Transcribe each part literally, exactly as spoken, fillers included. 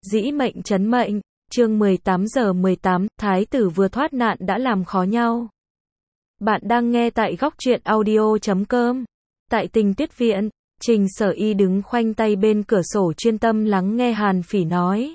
Dĩ mệnh trấn mệnh, chương mười tám giờ mười tám, thái tử vừa thoát nạn đã làm khó nhau. Bạn đang nghe tại góc truyện audio chấm com. Tại Tình Tuyết Viện, Trình Sở Y đứng khoanh tay bên cửa sổ chuyên tâm lắng nghe Hàn Phỉ nói.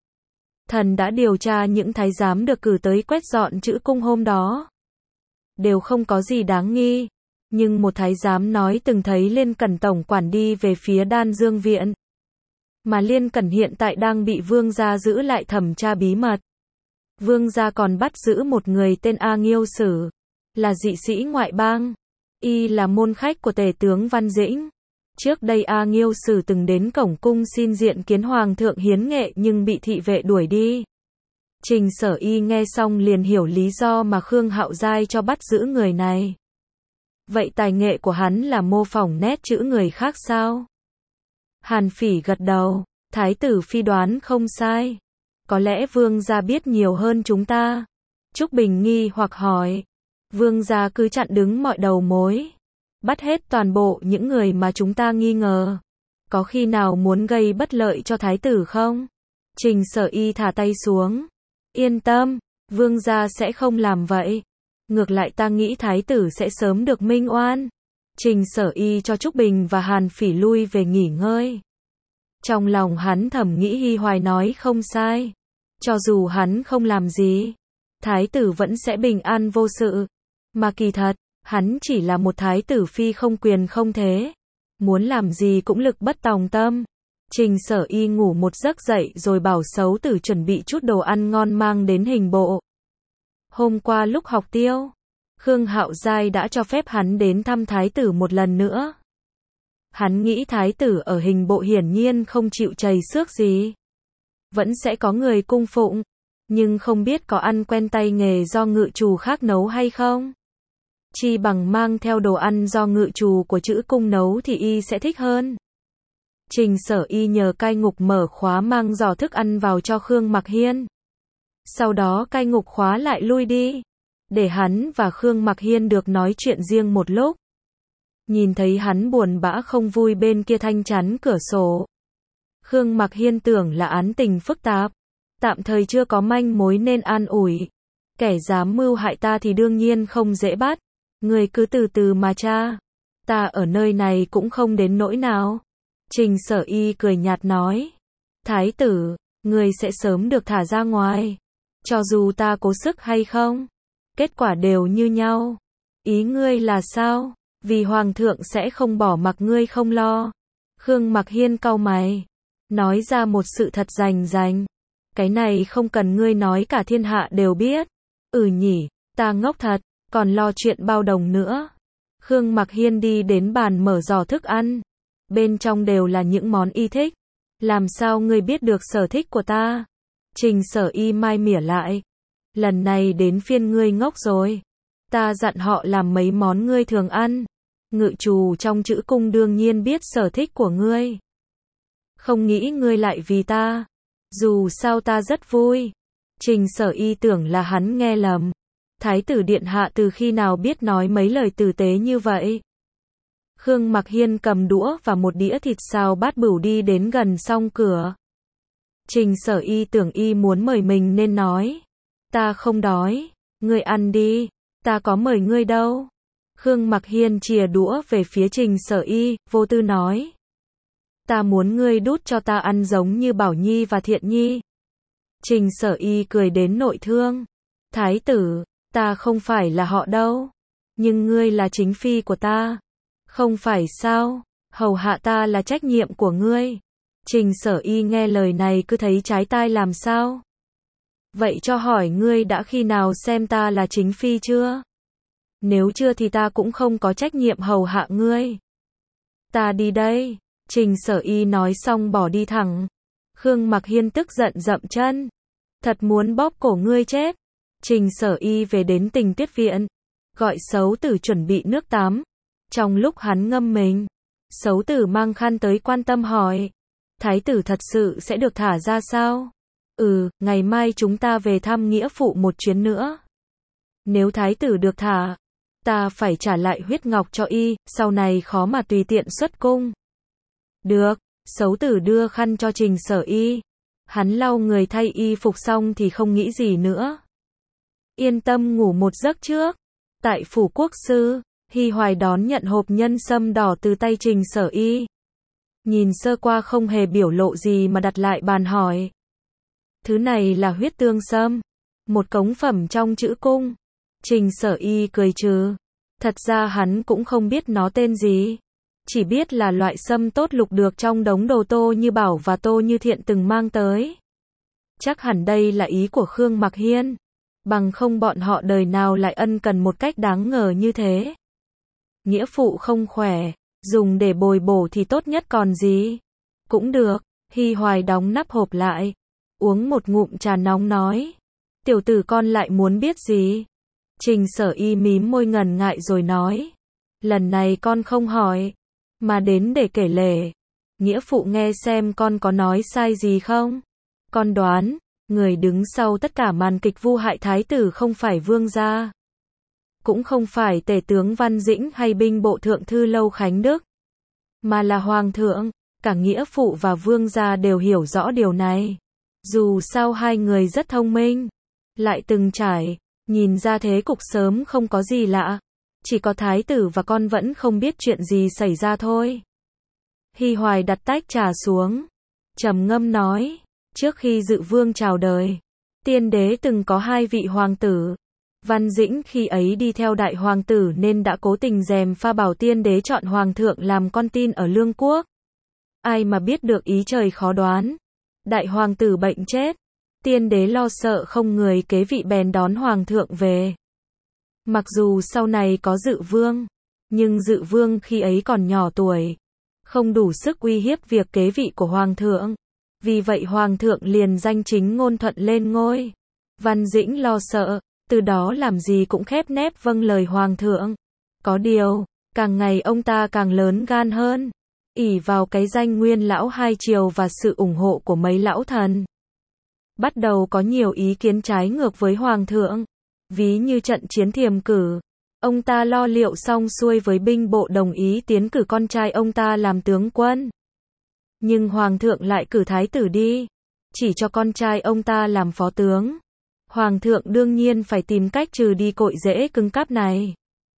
Thần đã điều tra những thái giám được cử tới quét dọn chữ cung hôm đó. Đều không có gì đáng nghi. Nhưng một thái giám nói từng thấy Liên Cẩn tổng quản đi về phía Đan Dương Viện. Mà Liên Cẩn hiện tại đang bị vương gia giữ lại thẩm tra bí mật. Vương gia còn bắt giữ một người tên A Nghiêu Sử, là dị sĩ ngoại bang. Y là môn khách của tể tướng Văn Dĩnh. Trước đây A Nghiêu Sử từng đến cổng cung xin diện kiến hoàng thượng hiến nghệ nhưng bị thị vệ đuổi đi. Trình Sở Y nghe xong liền hiểu lý do mà Khương Hạo Giai cho bắt giữ người này. Vậy tài nghệ của hắn là mô phỏng nét chữ người khác sao? Hàn Phỉ gật đầu, thái tử phi đoán không sai. Có lẽ vương gia biết nhiều hơn chúng ta. Trúc Bình nghi hoặc hỏi. Vương gia cứ chặn đứng mọi đầu mối. Bắt hết toàn bộ những người mà chúng ta nghi ngờ. Có khi nào muốn gây bất lợi cho thái tử không? Trình Sở Y thả tay xuống. Yên tâm, vương gia sẽ không làm vậy. Ngược lại ta nghĩ thái tử sẽ sớm được minh oan. Trình Sở Y cho Trúc Bình và Hàn Phỉ lui về nghỉ ngơi. Trong lòng hắn thầm nghĩ Hi Hoài nói không sai. Cho dù hắn không làm gì, thái tử vẫn sẽ bình an vô sự. Mà kỳ thật, hắn chỉ là một thái tử phi không quyền không thế. Muốn làm gì cũng lực bất tòng tâm. Trình Sở Y ngủ một giấc dậy rồi bảo Sấu Tử chuẩn bị chút đồ ăn ngon mang đến hình bộ. Hôm qua lúc học tiêu, Khương Hạo Giai đã cho phép hắn đến thăm thái tử một lần nữa. Hắn nghĩ thái tử ở hình bộ hiển nhiên không chịu chầy xước gì. Vẫn sẽ có người cung phụng, nhưng không biết có ăn quen tay nghề do ngự trù khác nấu hay không. Chi bằng mang theo đồ ăn do ngự trù của chữ cung nấu thì y sẽ thích hơn. Trình Sở Y nhờ cai ngục mở khóa mang giỏ thức ăn vào cho Khương Mặc Hiên. Sau đó cai ngục khóa lại lui đi, để hắn và Khương Mặc Hiên được nói chuyện riêng một lúc. Nhìn thấy hắn buồn bã không vui bên kia thanh chắn cửa sổ. Khương Mặc Hiên tưởng là án tình phức tạp, tạm thời chưa có manh mối nên an ủi. Kẻ dám mưu hại ta thì đương nhiên không dễ bắt. Người cứ từ từ mà tra. Ta ở nơi này cũng không đến nỗi nào. Trình Sở Y cười nhạt nói. Thái tử, người sẽ sớm được thả ra ngoài. Cho dù ta cố sức hay không, kết quả đều như nhau. Ý ngươi là sao? Vì hoàng thượng sẽ không bỏ mặc ngươi không lo. Khương Mặc Hiên cau mày, nói ra một sự thật rành rành. Cái này không cần ngươi nói cả thiên hạ đều biết. Ừ nhỉ, ta ngốc thật, còn lo chuyện bao đồng nữa. Khương Mặc Hiên đi đến bàn mở giỏ thức ăn. Bên trong đều là những món y thích. Làm sao ngươi biết được sở thích của ta? Trình Sở Y mai mỉa lại. Lần này đến phiên ngươi ngốc rồi. Ta dặn họ làm mấy món ngươi thường ăn. Ngự trù trong chữ cung đương nhiên biết sở thích của ngươi. Không nghĩ ngươi lại vì ta. Dù sao ta rất vui. Trình Sở Y tưởng là hắn nghe lầm. Thái tử điện hạ từ khi nào biết nói mấy lời tử tế như vậy? Khương Mặc Hiên cầm đũa và một đĩa thịt xào bát bửu đi đến gần song cửa. Trình Sở Y tưởng y muốn mời mình nên nói. Ta không đói, ngươi ăn đi, ta có mời ngươi đâu. Khương Mặc Hiên chìa đũa về phía Trình Sở Y, vô tư nói. Ta muốn ngươi đút cho ta ăn giống như Bảo Nhi và Thiện Nhi. Trình Sở Y cười đến nội thương. Thái tử, ta không phải là họ đâu. Nhưng ngươi là chính phi của ta. Không phải sao, hầu hạ ta là trách nhiệm của ngươi. Trình Sở Y nghe lời này cứ thấy trái tai làm sao. Vậy cho hỏi ngươi đã khi nào xem ta là chính phi chưa? Nếu chưa thì ta cũng không có trách nhiệm hầu hạ ngươi. Ta đi đây. Trình Sở Y nói xong bỏ đi thẳng. Khương Mặc Hiên tức giận dậm chân. Thật muốn bóp cổ ngươi chết. Trình Sở Y về đến Tình Tuyết Viện. Gọi Sấu Tử chuẩn bị nước tắm. Trong lúc hắn ngâm mình, Sấu Tử mang khăn tới quan tâm hỏi. Thái tử thật sự sẽ được thả ra sao? Ừ, ngày mai chúng ta về thăm nghĩa phụ một chuyến nữa. Nếu thái tử được thả, ta phải trả lại huyết ngọc cho y, sau này khó mà tùy tiện xuất cung. Được, Sấu Tử đưa khăn cho Trình Sở Y. Hắn lau người thay y phục xong thì không nghĩ gì nữa. Yên tâm ngủ một giấc trước. Tại phủ quốc sư, Hi Hoài đón nhận hộp nhân sâm đỏ từ tay Trình Sở Y. Nhìn sơ qua không hề biểu lộ gì mà đặt lại bàn hỏi. Thứ này là huyết tương sâm, một cống phẩm trong chữ cung. Trình Sở Y cười trừ. Thật ra hắn cũng không biết nó tên gì. Chỉ biết là loại sâm tốt lục được trong đống đồ Tô Như Bảo và Tô Như Thiện từng mang tới. Chắc hẳn đây là ý của Khương Mặc Hiên. Bằng không bọn họ đời nào lại ân cần một cách đáng ngờ như thế. Nghĩa phụ không khỏe, dùng để bồi bổ thì tốt nhất còn gì. Cũng được, Hi Hoài đóng nắp hộp lại. Uống một ngụm trà nóng nói. Tiểu tử con lại muốn biết gì? Trình Sở Y mím môi ngần ngại rồi nói. Lần này con không hỏi, mà đến để kể lể. Nghĩa phụ nghe xem con có nói sai gì không? Con đoán, người đứng sau tất cả màn kịch vu hại thái tử không phải vương gia. Cũng không phải tể tướng Văn Dĩnh hay binh bộ thượng thư Lâu Khánh Đức. Mà là hoàng thượng, cả nghĩa phụ và vương gia đều hiểu rõ điều này. Dù sao hai người rất thông minh, lại từng trải, nhìn ra thế cục sớm không có gì lạ. Chỉ có thái tử và con vẫn không biết chuyện gì xảy ra thôi. Hi Hoài đặt tách trà xuống, trầm ngâm nói, trước khi Dự Vương chào đời, tiên đế từng có hai vị hoàng tử. Văn Dĩnh khi ấy đi theo đại hoàng tử nên đã cố tình gièm pha bảo tiên đế chọn hoàng thượng làm con tin ở Lương Quốc. Ai mà biết được ý trời khó đoán. Đại hoàng tử bệnh chết, tiên đế lo sợ không người kế vị bèn đón hoàng thượng về. Mặc dù sau này có Dự Vương, nhưng Dự Vương khi ấy còn nhỏ tuổi, không đủ sức uy hiếp việc kế vị của hoàng thượng. Vì vậy hoàng thượng liền danh chính ngôn thuận lên ngôi. Văn Dĩnh lo sợ, từ đó làm gì cũng khép nép vâng lời hoàng thượng. Có điều, càng ngày ông ta càng lớn gan hơn, ỷ vào cái danh nguyên lão hai triều và sự ủng hộ của mấy lão thần. Bắt đầu có nhiều ý kiến trái ngược với hoàng thượng. Ví như trận chiến Thiềm Cử, ông ta lo liệu xong xuôi với binh bộ đồng ý tiến cử con trai ông ta làm tướng quân. Nhưng hoàng thượng lại cử thái tử đi, chỉ cho con trai ông ta làm phó tướng. Hoàng thượng đương nhiên phải tìm cách trừ đi cội rễ cứng cáp này.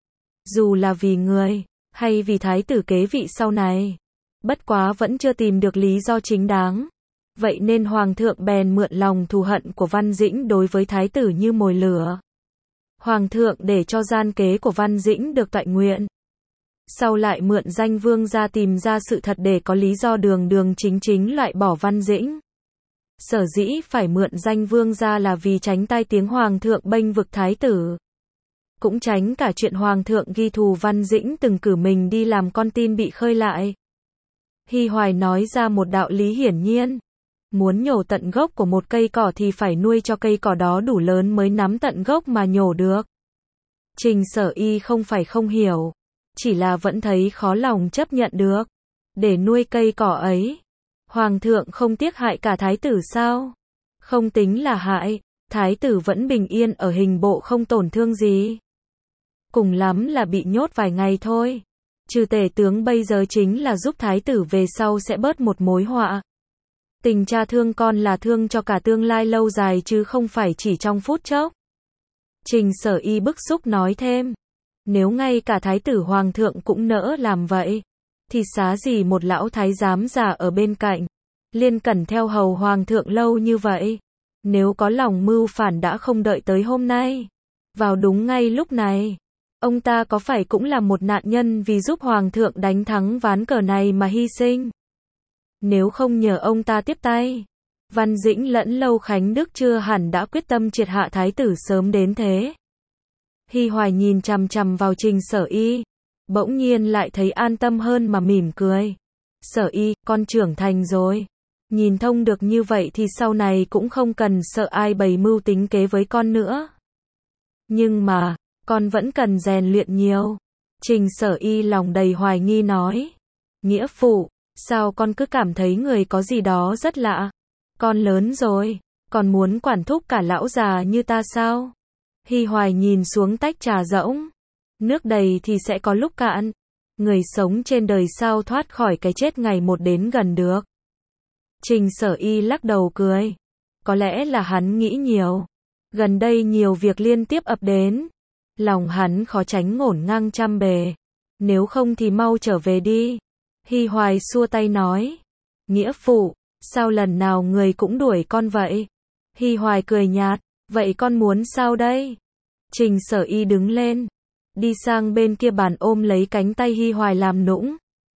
Dù là vì người, hay vì thái tử kế vị sau này. Bất quá vẫn chưa tìm được lý do chính đáng. Vậy nên hoàng thượng bèn mượn lòng thù hận của Văn Dĩnh đối với thái tử như mồi lửa. Hoàng thượng để cho gian kế của Văn Dĩnh được toại nguyện. Sau lại mượn danh vương gia tìm ra sự thật để có lý do đường đường chính chính loại bỏ Văn Dĩnh. Sở dĩ phải mượn danh vương gia là vì tránh tai tiếng hoàng thượng bênh vực thái tử. Cũng tránh cả chuyện hoàng thượng ghi thù Văn Dĩnh từng cử mình đi làm con tin bị khơi lại. Hi Hoài nói ra một đạo lý hiển nhiên. Muốn nhổ tận gốc của một cây cỏ thì phải nuôi cho cây cỏ đó đủ lớn mới nắm tận gốc mà nhổ được. Trình Sở Y không phải không hiểu, chỉ là vẫn thấy khó lòng chấp nhận được. Để nuôi cây cỏ ấy, hoàng thượng không tiếc hại cả thái tử sao? Không tính là hại, thái tử vẫn bình yên ở hình bộ không tổn thương gì. Cùng lắm là bị nhốt vài ngày thôi. Trừ tể tướng bây giờ chính là giúp thái tử về sau sẽ bớt một mối họa. Tình cha thương con là thương cho cả tương lai lâu dài chứ không phải chỉ trong phút chốc. Trình Sở Y bức xúc nói thêm. Nếu ngay cả thái tử hoàng thượng cũng nỡ làm vậy, thì xá gì một lão thái giám già ở bên cạnh, liên cẩn theo hầu hoàng thượng lâu như vậy. Nếu có lòng mưu phản đã không đợi tới hôm nay. Vào đúng ngay lúc này, ông ta có phải cũng là một nạn nhân vì giúp hoàng thượng đánh thắng ván cờ này mà hy sinh? Nếu không nhờ ông ta tiếp tay, Văn Dĩnh lẫn Lâu Khánh Đức chưa hẳn đã quyết tâm triệt hạ thái tử sớm đến thế. Hi Hoài nhìn chằm chằm vào Trình Sở Y, bỗng nhiên lại thấy an tâm hơn mà mỉm cười. Sở Y, con trưởng thành rồi. Nhìn thông được như vậy thì sau này cũng không cần sợ ai bày mưu tính kế với con nữa. Nhưng mà, con vẫn cần rèn luyện nhiều. Trình Sở Y lòng đầy hoài nghi nói. Nghĩa phụ, sao con cứ cảm thấy người có gì đó rất lạ? Con lớn rồi, còn muốn quản thúc cả lão già như ta sao? Hi Hoài nhìn xuống tách trà rỗng. Nước đầy thì sẽ có lúc cạn. Người sống trên đời sao thoát khỏi cái chết ngày một đến gần được. Trình Sở Y lắc đầu cười. Có lẽ là hắn nghĩ nhiều. Gần đây nhiều việc liên tiếp ập đến. Lòng hắn khó tránh ngổn ngang trăm bề. Nếu không thì mau trở về đi. Hi Hoài xua tay nói. Nghĩa phụ, sao lần nào người cũng đuổi con vậy? Hi Hoài cười nhạt. Vậy con muốn sao đây? Trình Sở Y đứng lên. Đi sang bên kia bàn ôm lấy cánh tay Hi Hoài làm nũng.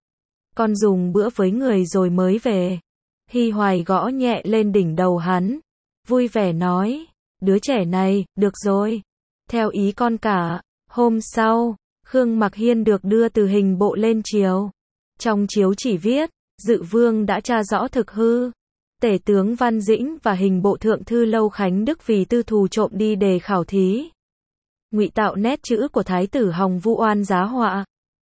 Con dùng bữa với người rồi mới về. Hi Hoài gõ nhẹ lên đỉnh đầu hắn. Vui vẻ nói. Đứa trẻ này, được rồi. Theo ý con cả. Hôm sau, Khương Mặc Hiên được đưa từ hình bộ lên triều. Trong chiếu chỉ viết, Dự Vương đã tra rõ thực hư. Tể tướng Văn Dĩnh và hình bộ thượng thư Lâu Khánh Đức vì tư thù trộm đi đề khảo thí. Ngụy tạo nét chữ của Thái tử Hồng Vũ oan giá họa.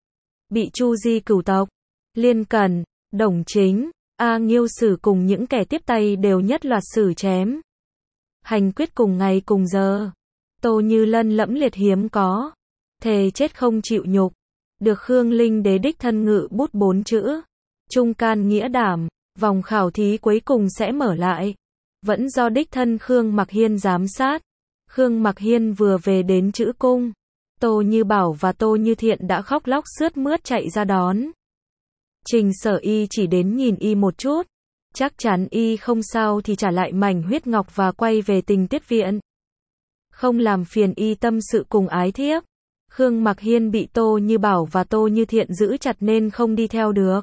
Bị Chu Di cửu tộc, Liên Cẩn, Đồng Chính, A Nghiêu Sử cùng những kẻ tiếp tay đều nhất loạt xử chém. Hành quyết cùng ngày cùng giờ. Tô Như Lân lẫm liệt hiếm có. Thề chết không chịu nhục. Được Khương Linh Đế đích thân ngự bút bốn chữ. Trung can nghĩa đảm. Vòng khảo thí cuối cùng sẽ mở lại. Vẫn do đích thân Khương Mặc Hiên giám sát. Khương Mặc Hiên vừa về đến chữ cung. Tô Như Bảo và Tô Như Thiện đã khóc lóc sướt mướt chạy ra đón. Trình Sở Y chỉ đến nhìn y một chút. Chắc chắn y không sao thì trả lại mảnh huyết ngọc và quay về Tình Tiết Viện. Không làm phiền y tâm sự cùng ái thiếp. Khương Mặc Hiên bị Tô Như Bảo và Tô Như Thiện giữ chặt nên không đi theo được.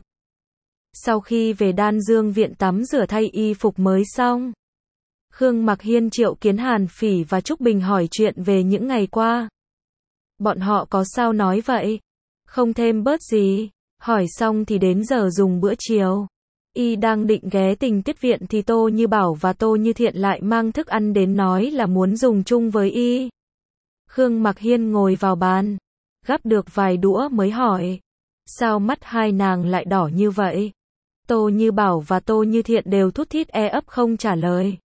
Sau khi về Đan Dương Viện tắm rửa thay y phục mới xong. Khương Mặc Hiên triệu kiến Hàn Phỉ và Trúc Bình hỏi chuyện về những ngày qua. Bọn họ có sao nói vậy? Không thêm bớt gì. Hỏi xong thì đến giờ dùng bữa chiều. Y đang định ghé Tình Tiết Viện thì Tô Như Bảo và Tô Như Thiện lại mang thức ăn đến nói là muốn dùng chung với y. Khương Mặc Hiên ngồi vào bàn. Gắp được vài đũa mới hỏi. Sao mắt hai nàng lại đỏ như vậy? Tô Như Bảo và Tô Như Thiện đều thút thít e ấp không trả lời.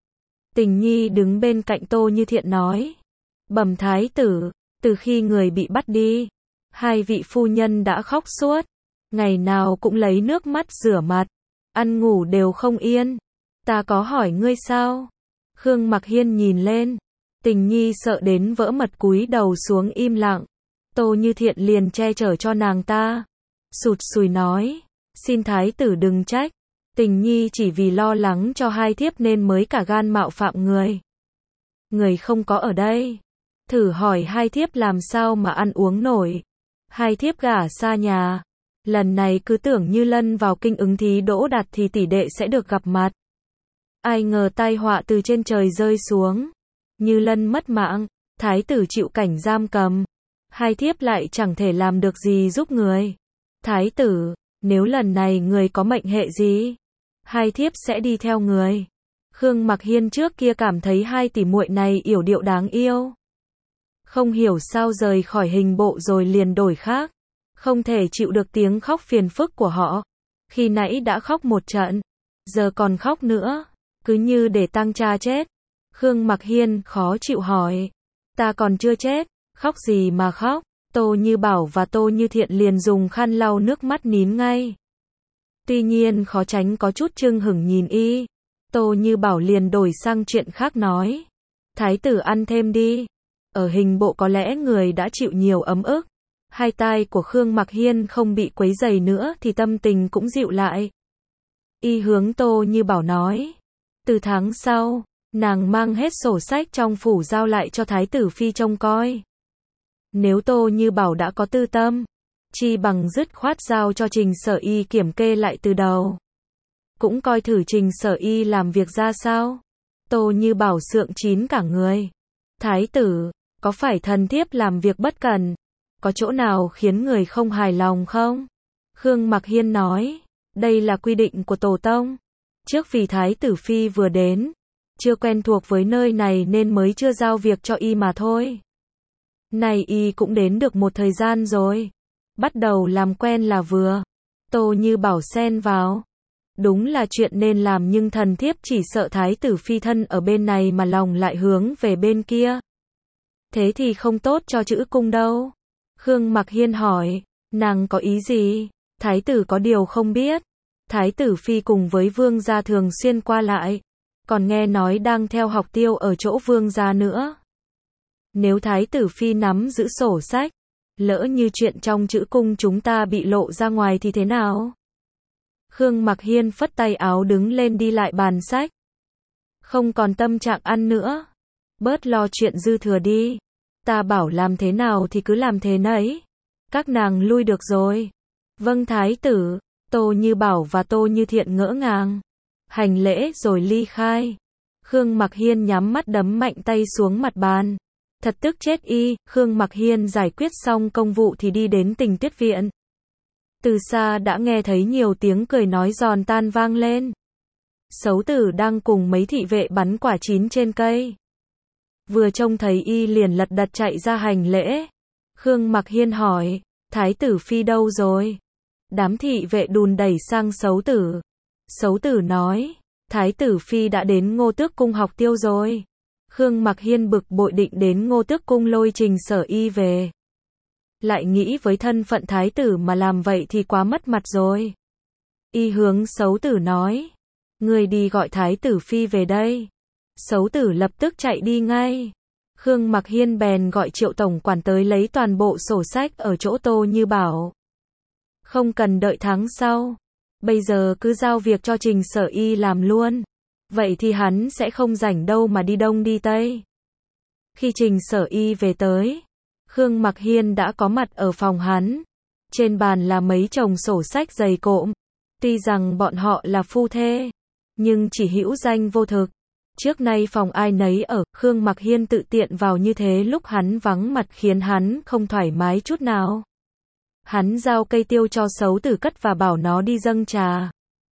Tình Nhi đứng bên cạnh Tô Như Thiện nói. Bẩm thái tử, từ khi người bị bắt đi, hai vị phu nhân đã khóc suốt. Ngày nào cũng lấy nước mắt rửa mặt. Ăn ngủ đều không yên. Ta có hỏi ngươi sao? Khương Mặc Hiên nhìn lên. Tình Nhi sợ đến vỡ mật cúi đầu xuống im lặng. Tô Như Thiện liền che chở cho nàng ta. Sụt sùi nói. Xin thái tử đừng trách. Tình Nhi chỉ vì lo lắng cho hai thiếp nên mới cả gan mạo phạm người. Người không có ở đây. Thử hỏi hai thiếp làm sao mà ăn uống nổi. Hai thiếp gả xa nhà. Lần này cứ tưởng Như Lân vào kinh ứng thí đỗ đạt thì tỷ đệ sẽ được gặp mặt. Ai ngờ tai họa từ trên trời rơi xuống. Như Lân mất mạng, thái tử chịu cảnh giam cầm. Hai thiếp lại chẳng thể làm được gì giúp người. Thái tử, nếu lần này người có mệnh hệ gì, hai thiếp sẽ đi theo người. Khương Mặc Hiên trước kia cảm thấy hai tỷ muội này yểu điệu đáng yêu. Không hiểu sao rời khỏi hình bộ rồi liền đổi khác. Không thể chịu được tiếng khóc phiền phức của họ. Khi nãy đã khóc một trận, giờ còn khóc nữa, cứ như để tang cha chết. Khương Mặc Hiên khó chịu hỏi. Ta còn chưa chết, khóc gì mà khóc? Tô Như Bảo và Tô Như Thiện liền dùng khăn lau nước mắt nín ngay. Tuy nhiên khó tránh có chút chưng hửng nhìn y. Tô Như Bảo liền đổi sang chuyện khác nói. Thái tử ăn thêm đi. Ở hình bộ có lẽ người đã chịu nhiều ấm ức. Hai tai của Khương Mặc Hiên không bị quấy rầy nữa thì tâm tình cũng dịu lại. Y hướng Tô Như Bảo nói. Từ tháng sau, nàng mang hết sổ sách trong phủ giao lại cho Thái tử Phi trông coi. Nếu Tô Như Bảo đã có tư tâm, chi bằng dứt khoát giao cho Trình Sở Y kiểm kê lại từ đầu. Cũng coi thử Trình Sở Y làm việc ra sao. Tô Như Bảo sượng chín cả người. Thái tử, có phải thần thiếp làm việc bất cẩn? Có chỗ nào khiến người không hài lòng không? Khương Mặc Hiên nói. Đây là quy định của tổ tông. Trước vì Thái tử Phi vừa đến, chưa quen thuộc với nơi này nên mới chưa giao việc cho y mà thôi. Này y cũng đến được một thời gian rồi. Bắt đầu làm quen là vừa. Tô Như Bảo xen vào. Đúng là chuyện nên làm nhưng thần thiếp chỉ sợ Thái tử Phi thân ở bên này mà lòng lại hướng về bên kia. Thế thì không tốt cho chữ cung đâu. Khương Mặc Hiên hỏi. Nàng có ý gì? Thái tử có điều không biết. Thái tử phi cùng với vương gia thường xuyên qua lại, còn nghe nói đang theo học tiêu ở chỗ vương gia nữa. Nếu thái tử phi nắm giữ sổ sách, lỡ như chuyện trong chữ cung chúng ta bị lộ ra ngoài thì thế nào? Khương Mặc Hiên phất tay áo đứng lên đi lại bàn sách. Không còn tâm trạng ăn nữa. Bớt lo chuyện dư thừa đi. Ta bảo làm thế nào thì cứ làm thế nấy. Các nàng lui được rồi. Vâng thái tử. Tô Như Bảo và Tô Như Thiện ngỡ ngàng. Hành lễ rồi ly khai. Khương Mặc Hiên nhắm mắt đấm mạnh tay xuống mặt bàn. Thật tức chết y, Khương Mặc Hiên giải quyết xong công vụ thì đi đến Tình Tuyết viện. Từ xa đã nghe thấy nhiều tiếng cười nói giòn tan vang lên. Sấu tử đang cùng mấy thị vệ bắn quả chín trên cây. Vừa trông thấy y liền lật đật chạy ra hành lễ. Khương Mặc Hiên hỏi, thái tử phi đâu rồi? Đám thị vệ đùn đẩy sang Sấu tử. Sấu tử nói, thái tử phi đã đến Ngô Tước cung học tiêu rồi. Khương Mặc Hiên bực bội định đến Ngô Tước cung lôi Trình Sở Y về. Lại nghĩ với thân phận thái tử mà làm vậy thì quá mất mặt rồi. Y hướng Sấu tử nói, người đi gọi thái tử phi về đây. Sấu tử lập tức chạy đi ngay. Khương Mặc Hiên bèn gọi Triệu tổng quản tới lấy toàn bộ sổ sách ở chỗ Tô Như Bảo. Không cần đợi tháng sau. Bây giờ cứ giao việc cho Trình Sở Y làm luôn. Vậy thì hắn sẽ không rảnh đâu mà đi đông đi tây. Khi Trình Sở Y về tới, Khương Mặc Hiên đã có mặt ở phòng hắn. Trên bàn là mấy chồng sổ sách dày cộm. Tuy rằng bọn họ là phu thê, nhưng chỉ hữu danh vô thực. Trước nay phòng ai nấy ở, Khương Mặc Hiên tự tiện vào như thế lúc hắn vắng mặt khiến hắn không thoải mái chút nào. Hắn giao cây tiêu cho Sấu tử cất và bảo nó đi dâng trà.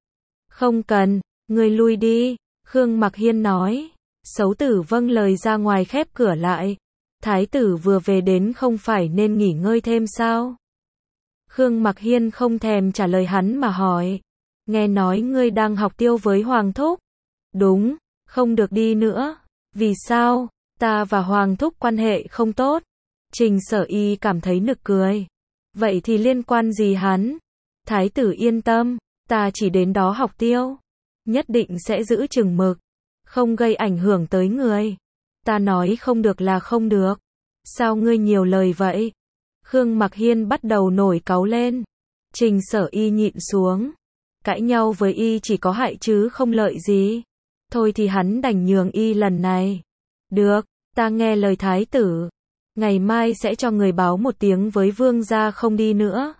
Không cần, người lui đi, Khương Mặc Hiên nói. Sấu tử vâng lời ra ngoài khép cửa lại. Thái tử vừa về đến không phải nên nghỉ ngơi thêm sao? Khương Mặc Hiên không thèm trả lời hắn mà hỏi. Nghe nói ngươi đang học tiêu với Hoàng Thúc. Đúng, không được đi nữa. Vì sao? Ta và Hoàng Thúc quan hệ không tốt. Trình Sở Y cảm thấy nực cười. Vậy thì liên quan gì hắn? Thái tử yên tâm, ta chỉ đến đó học tiêu. Nhất định sẽ giữ chừng mực. Không gây ảnh hưởng tới người. Ta nói không được là không được. Sao ngươi nhiều lời vậy? Khương Mặc Hiên bắt đầu nổi cáu lên. Trình Sở Y nhịn xuống. Cãi nhau với y chỉ có hại chứ không lợi gì. Thôi thì hắn đành nhường y lần này. Được, ta nghe lời thái tử. Ngày mai sẽ cho người báo một tiếng với vương gia không đi nữa.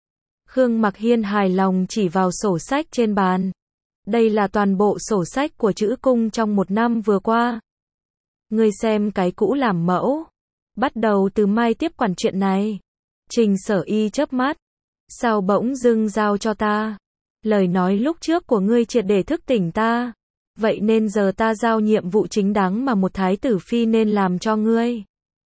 Khương Mặc Hiên hài lòng chỉ vào sổ sách trên bàn. Đây là toàn bộ sổ sách của chữ cung trong một năm vừa qua. Ngươi xem cái cũ làm mẫu. Bắt đầu từ mai tiếp quản chuyện này. Trình Sở Y chớp mắt. Sao bỗng dưng giao cho ta? Lời nói lúc trước của ngươi triệt để thức tỉnh ta. Vậy nên giờ ta giao nhiệm vụ chính đáng mà một thái tử phi nên làm cho ngươi.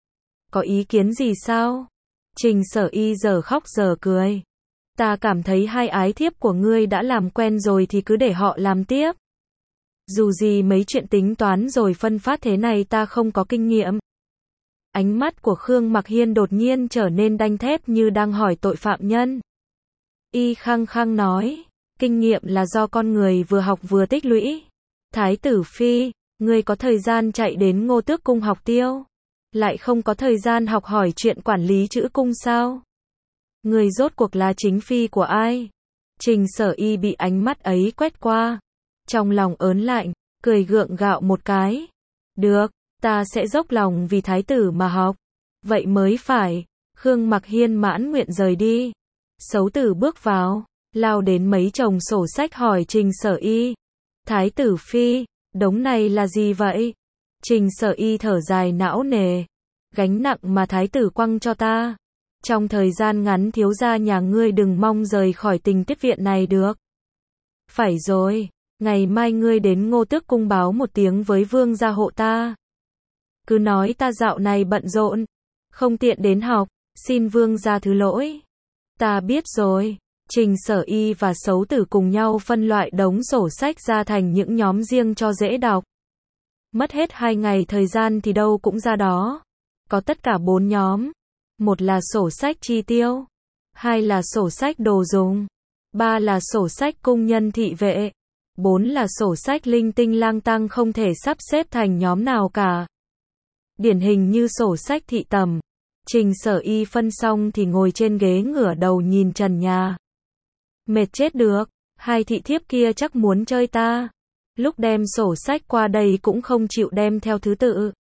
Có ý kiến gì sao? Trình Sở Y giờ khóc giờ cười. Ta cảm thấy hai ái thiếp của ngươi đã làm quen rồi thì cứ để họ làm tiếp. Dù gì mấy chuyện tính toán rồi phân phát thế này ta không có kinh nghiệm. Ánh mắt của Khương Mặc Hiên đột nhiên trở nên đanh thép như đang hỏi tội phạm nhân. Y khăng khăng nói, kinh nghiệm là do con người vừa học vừa tích lũy. Thái tử phi, ngươi có thời gian chạy đến Ngô Tước cung học tiêu, lại không có thời gian học hỏi chuyện quản lý chữ cung sao? Ngươi rốt cuộc là chính phi của ai? Trình Sở Y bị ánh mắt ấy quét qua, trong lòng ớn lạnh, cười gượng gạo một cái. Được, ta sẽ dốc lòng vì thái tử mà học. Vậy mới phải. Khương Mặc Hiên mãn nguyện rời đi. Sấu tử bước vào, lao đến mấy chồng sổ sách hỏi Trình Sở Y. Thái tử phi, đống này là gì vậy? Trình Sở Y thở dài não nề. Gánh nặng mà thái tử quăng cho ta. Trong thời gian ngắn thiếu gia nhà ngươi đừng mong rời khỏi Tình Tuyết viện này được. Phải rồi, ngày mai ngươi đến Ngô Tước cung báo một tiếng với vương gia hộ ta. Cứ nói ta dạo này bận rộn, không tiện đến học, xin vương gia thứ lỗi. Ta biết rồi. Trình Sở Y và Sấu tử cùng nhau phân loại đống sổ sách ra thành những nhóm riêng cho dễ đọc. Mất hết hai ngày thời gian thì đâu cũng ra đó. Có tất cả bốn nhóm. Một là sổ sách chi tiêu. Hai là sổ sách đồ dùng. ba là sổ sách cung nhân thị vệ, bốn là sổ sách linh tinh lang tăng không thể sắp xếp thành nhóm nào cả. Điển hình như sổ sách thị tầm. Trình Sở Y phân xong thì ngồi trên ghế ngửa đầu nhìn trần nhà. Mệt chết được, hai thị thiếp kia chắc muốn chơi ta. Lúc đem sổ sách qua đây cũng không chịu đem theo thứ tự.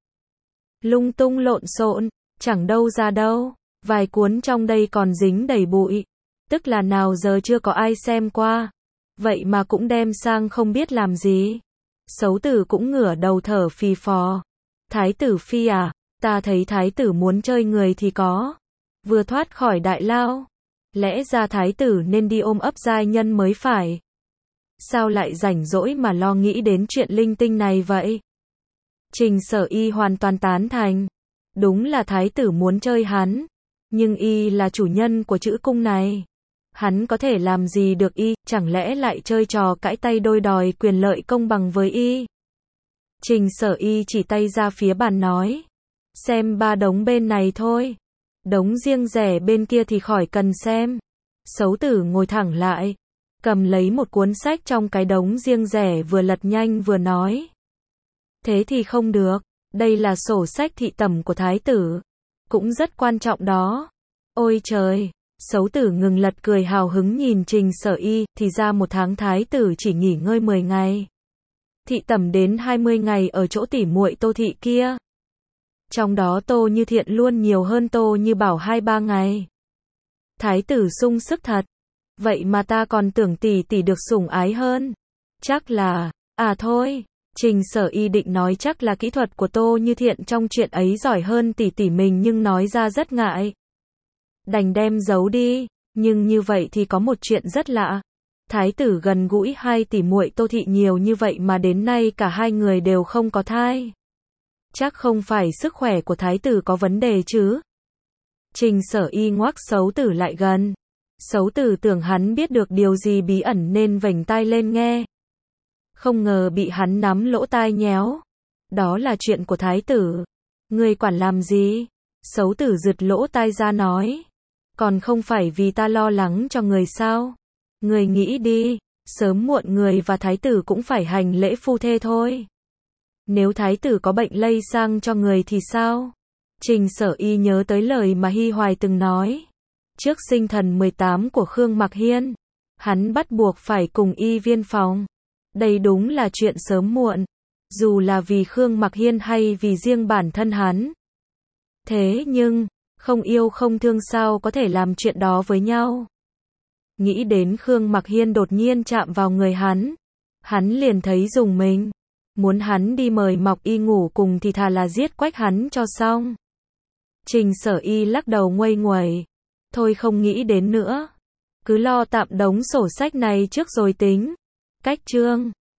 Lung tung lộn xộn, chẳng đâu ra đâu, vài cuốn trong đây còn dính đầy bụi. Tức là nào giờ chưa có ai xem qua. Vậy mà cũng đem sang không biết làm gì. Xấu tử cũng ngửa đầu thở phì phò. Thái tử phi à, ta thấy thái tử muốn chơi người thì có. Vừa thoát khỏi đại lao. Lẽ ra thái tử nên đi ôm ấp giai nhân mới phải. Sao lại rảnh rỗi mà lo nghĩ đến chuyện linh tinh này vậy? Trình Sở Y hoàn toàn tán thành. Đúng là thái tử muốn chơi hắn. Nhưng y là chủ nhân của chữ cung này. Hắn có thể làm gì được y, chẳng lẽ lại chơi trò cãi tay đôi đòi quyền lợi công bằng với y? Trình Sở Y chỉ tay ra phía bàn nói. Xem ba đống bên này thôi. Đống riêng rẻ bên kia thì khỏi cần xem. Xấu tử ngồi thẳng lại. Cầm lấy một cuốn sách trong cái đống riêng rẻ vừa lật nhanh vừa nói. Thế thì không được. Đây là sổ sách thị tẩm của thái tử. Cũng rất quan trọng đó. Ôi trời. Xấu tử ngừng lật cười hào hứng nhìn Trình Sở Y, thì ra một tháng thái tử chỉ nghỉ ngơi mười ngày. Thị tẩm đến hai mươi ngày ở chỗ tỉ muội Tô thị kia. Trong đó Tô Như Thiện luôn nhiều hơn Tô Như Bảo hai ba ngày. Thái tử sung sức thật. Vậy mà ta còn tưởng tỷ tỷ được sủng ái hơn. Chắc là, à thôi, Trình Sở Y định nói chắc là kỹ thuật của Tô Như Thiện trong chuyện ấy giỏi hơn tỷ tỷ mình nhưng nói ra rất ngại. Đành đem giấu đi, nhưng như vậy thì có một chuyện rất lạ. Thái tử gần gũi hai tỷ muội Tô thị nhiều như vậy mà đến nay cả hai người đều không có thai. Chắc không phải sức khỏe của thái tử có vấn đề chứ. Trình Sở Y ngoắc xấu tử lại gần. Xấu tử tưởng hắn biết được điều gì bí ẩn nên vểnh tai lên nghe. Không ngờ bị hắn nắm lỗ tai nhéo. Đó là chuyện của thái tử. Ngươi quản làm gì? Xấu tử giật lỗ tai ra nói. Còn không phải vì ta lo lắng cho người sao? Người nghĩ đi, sớm muộn người và thái tử cũng phải hành lễ phu thê thôi. Nếu thái tử có bệnh lây sang cho người thì sao? Trình Sở Y nhớ tới lời mà Hy Hoài từng nói. Trước sinh thần mười tám của Khương Mặc Hiên, hắn bắt buộc phải cùng y viên phòng. Đây đúng là chuyện sớm muộn, dù là vì Khương Mặc Hiên hay vì riêng bản thân hắn. Thế nhưng, không yêu không thương sao có thể làm chuyện đó với nhau. Nghĩ đến Khương Mặc Hiên đột nhiên chạm vào người hắn, hắn liền thấy rùng mình. Muốn hắn đi mời Mọc Y ngủ cùng thì thà là giết quách hắn cho xong. Trình Sở Y lắc đầu nguây nguẩy. Thôi không nghĩ đến nữa. Cứ lo tạm đống sổ sách này trước rồi tính. Cách chương